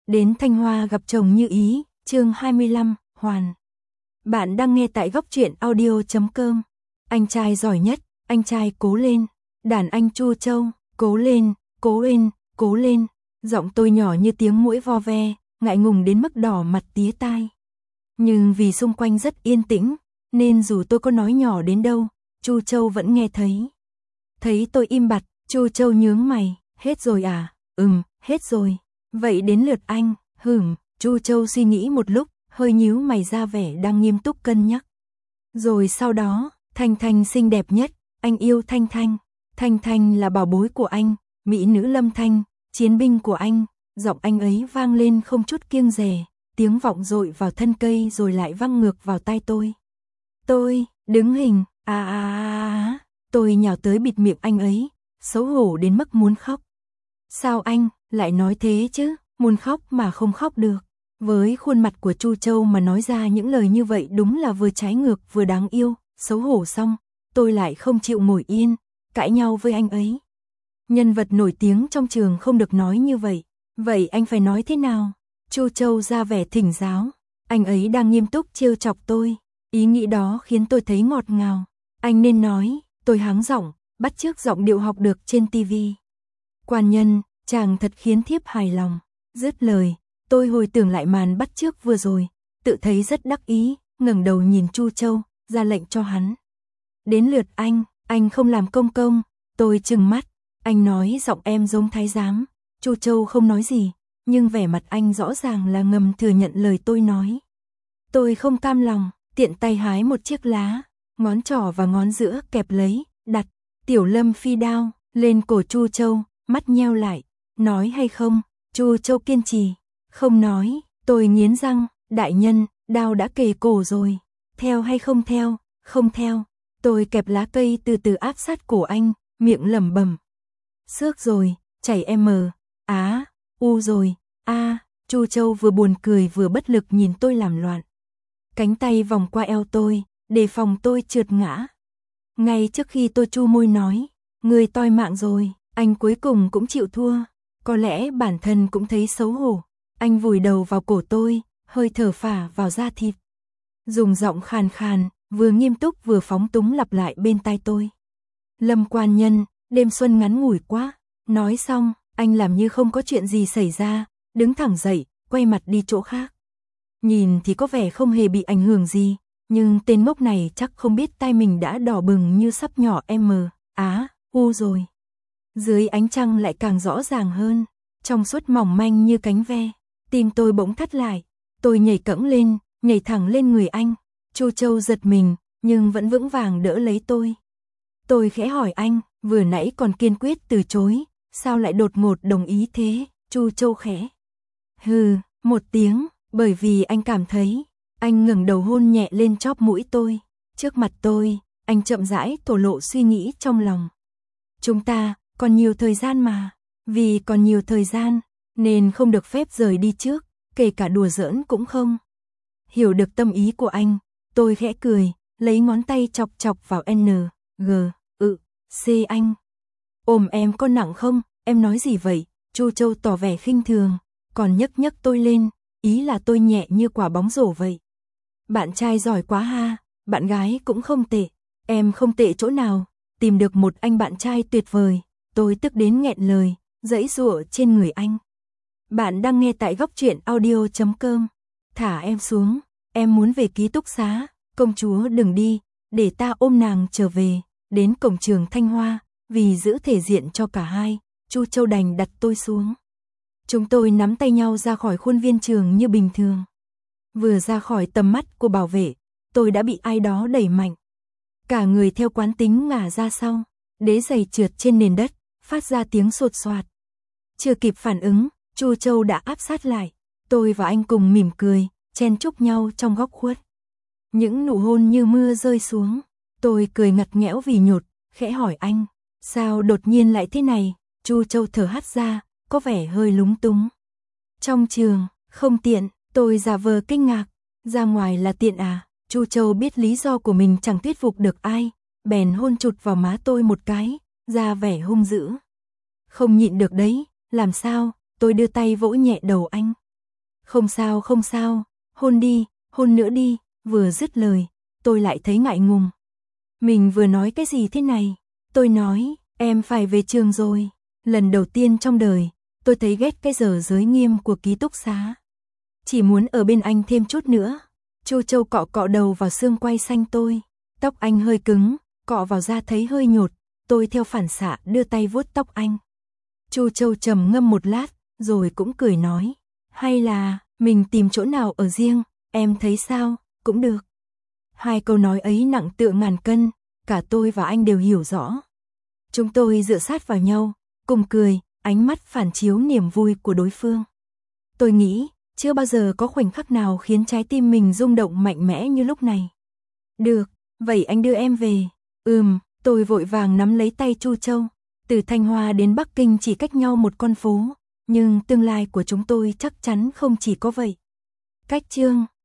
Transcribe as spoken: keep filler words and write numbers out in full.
Đến Thanh Hoa gặp chồng như ý, chương hai mươi lăm, Hoàn. Bạn đang nghe tại góc truyện audio chấm com. Anh trai giỏi nhất, anh trai cố lên. Đàn anh Chu Châu, cố lên, cố lên, cố lên. Giọng tôi nhỏ như tiếng muỗi vo ve, ngại ngùng đến mức đỏ mặt tía tai. Nhưng vì xung quanh rất yên tĩnh, nên dù tôi có nói nhỏ đến đâu, Chu Châu vẫn nghe thấy. Thấy tôi im bặt, Chu Châu nhướng mày, hết rồi à? Ừm, hết rồi. Vậy đến lượt anh, hửm, Chu Châu suy nghĩ một lúc, hơi nhíu mày ra vẻ đang nghiêm túc cân nhắc. Rồi sau đó, Thanh Thanh xinh đẹp nhất, anh yêu Thanh Thanh. Thanh Thanh là bảo bối của anh, mỹ nữ Lâm Thanh, chiến binh của anh, giọng anh ấy vang lên không chút kiêng dè, tiếng vọng dội vào thân cây rồi lại văng ngược vào tai tôi. Tôi, đứng hình, à à à, tôi nhào tới bịt miệng anh ấy, xấu hổ đến mức muốn khóc. Sao anh lại nói thế chứ, muốn khóc mà không khóc được. Với khuôn mặt của Chu Châu mà nói ra những lời như vậy đúng là vừa trái ngược vừa đáng yêu, xấu hổ xong, tôi lại không chịu ngồi yên, cãi nhau với anh ấy. Nhân vật nổi tiếng trong trường không được nói như vậy, vậy anh phải nói thế nào? Chu Châu ra vẻ thỉnh giáo, anh ấy đang nghiêm túc trêu chọc tôi, ý nghĩ đó khiến tôi thấy ngọt ngào. Anh nên nói, tôi háng giọng, bắt chước giọng điệu học được trên ti vi. Quan nhân, chàng thật khiến thiếp hài lòng. Dứt lời, tôi hồi tưởng lại màn bắt chước vừa rồi, tự thấy rất đắc ý, ngẩng đầu nhìn Chu Châu, ra lệnh cho hắn. Đến lượt anh, anh không làm công công. Tôi trừng mắt, anh nói giọng em giống thái giám. Chu Châu không nói gì, nhưng vẻ mặt anh rõ ràng là ngầm thừa nhận lời tôi nói. Tôi không cam lòng, tiện tay hái một chiếc lá, ngón trỏ và ngón giữa kẹp lấy, đặt Tiểu Lâm phi đao lên cổ Chu Châu, mắt nheo lại, nói hay không? Chu Châu kiên trì, không nói. Tôi nghiến răng, đại nhân, đao đã kề cổ rồi, theo hay không theo? Không theo. Tôi kẹp lá cây từ từ áp sát cổ anh, miệng lẩm bẩm. Xước rồi, chảy em á, u rồi, a. Chu Châu vừa buồn cười vừa bất lực nhìn tôi làm loạn. Cánh tay vòng qua eo tôi, đề phòng tôi trượt ngã. Ngay trước khi tôi chu môi nói, người toi mạng rồi, anh cuối cùng cũng chịu thua. Có lẽ bản thân cũng thấy xấu hổ. Anh vùi đầu vào cổ tôi, hơi thở phả vào da thịt. Dùng giọng khàn khàn, vừa nghiêm túc vừa phóng túng lặp lại bên tai tôi. Lâm quan nhân, đêm xuân ngắn ngủi quá. Nói xong, anh làm như không có chuyện gì xảy ra, đứng thẳng dậy, quay mặt đi chỗ khác. Nhìn thì có vẻ không hề bị ảnh hưởng gì, nhưng tên ngốc này chắc không biết tai mình đã đỏ bừng như sắp nhỏ em á, u rồi. Dưới ánh trăng lại càng rõ ràng hơn, trong suốt mỏng manh như cánh ve, tim tôi bỗng thắt lại, tôi nhảy cẫng lên, nhảy thẳng lên người anh. Chu Châu giật mình, nhưng vẫn vững vàng đỡ lấy tôi. Tôi khẽ hỏi anh, vừa nãy còn kiên quyết từ chối, sao lại đột ngột đồng ý thế? Chu Châu khẽ hừ một tiếng, bởi vì anh cảm thấy. Anh ngẩng đầu hôn nhẹ lên chóp mũi tôi. Trước mặt tôi, anh chậm rãi thổ lộ suy nghĩ trong lòng. Chúng ta còn nhiều thời gian mà, vì còn nhiều thời gian, nên không được phép rời đi trước, kể cả đùa giỡn cũng không. Hiểu được tâm ý của anh, tôi khẽ cười, lấy ngón tay chọc chọc vào N, G, ự, C anh. Ôm em có nặng không? Em nói gì vậy? Chu Châu tỏ vẻ khinh thường, còn nhấc nhấc tôi lên, ý là tôi nhẹ như quả bóng rổ vậy. Bạn trai giỏi quá ha, bạn gái cũng không tệ, em không tệ chỗ nào, tìm được một anh bạn trai tuyệt vời. Tôi tức đến nghẹn lời, giãy giụa trên người anh. Bạn đang nghe tại góc truyện audio chấm com. Thả em xuống, em muốn về ký túc xá. Công chúa đừng đi, để ta ôm nàng trở về. Đến cổng trường Thanh Hoa, vì giữ thể diện cho cả hai, Chu Châu đành đặt tôi xuống. Chúng tôi nắm tay nhau ra khỏi khuôn viên trường như bình thường. Vừa ra khỏi tầm mắt của bảo vệ, tôi đã bị ai đó đẩy mạnh. Cả người theo quán tính ngả ra sau, đế giày trượt trên nền đất, phát ra tiếng sột soạt. Chưa kịp phản ứng, Chu Châu đã áp sát lại. Tôi và anh cùng mỉm cười, chen chúc nhau trong góc khuất. Những nụ hôn như mưa rơi xuống. Tôi cười ngặt nghẽo vì nhột, khẽ hỏi anh, sao đột nhiên lại thế này? Chu Châu thở hắt ra, có vẻ hơi lúng túng. Trong trường, không tiện. Tôi giả vờ kinh ngạc, ra ngoài là tiện à? Chu Châu biết lý do của mình chẳng thuyết phục được ai, bèn hôn chụt vào má tôi một cái, ra vẻ hung dữ. Không nhịn được đấy, làm sao? Tôi đưa tay vỗ nhẹ đầu anh. Không sao không sao, hôn đi, hôn nữa đi, vừa dứt lời, tôi lại thấy ngại ngùng. Mình vừa nói cái gì thế này? Tôi nói, em phải về trường rồi. Lần đầu tiên trong đời, tôi thấy ghét cái giờ giới nghiêm của ký túc xá. Chỉ muốn ở bên anh thêm chút nữa. Chu Châu cọ cọ đầu vào xương quai xanh tôi. Tóc anh hơi cứng, cọ vào da thấy hơi nhột. Tôi theo phản xạ đưa tay vuốt tóc anh. Chu Châu trầm ngâm một lát, rồi cũng cười nói. Hay là, mình tìm chỗ nào ở riêng, em thấy sao, cũng được. Hai câu nói ấy nặng tựa ngàn cân, cả tôi và anh đều hiểu rõ. Chúng tôi dựa sát vào nhau, cùng cười, ánh mắt phản chiếu niềm vui của đối phương. Tôi nghĩ, chưa bao giờ có khoảnh khắc nào khiến trái tim mình rung động mạnh mẽ như lúc này. Được, vậy anh đưa em về. Ừm, tôi vội vàng nắm lấy tay Chu Châu. Từ Thanh Hoa đến Bắc Kinh chỉ cách nhau một con phố, nhưng tương lai của chúng tôi chắc chắn không chỉ có vậy. Cách chương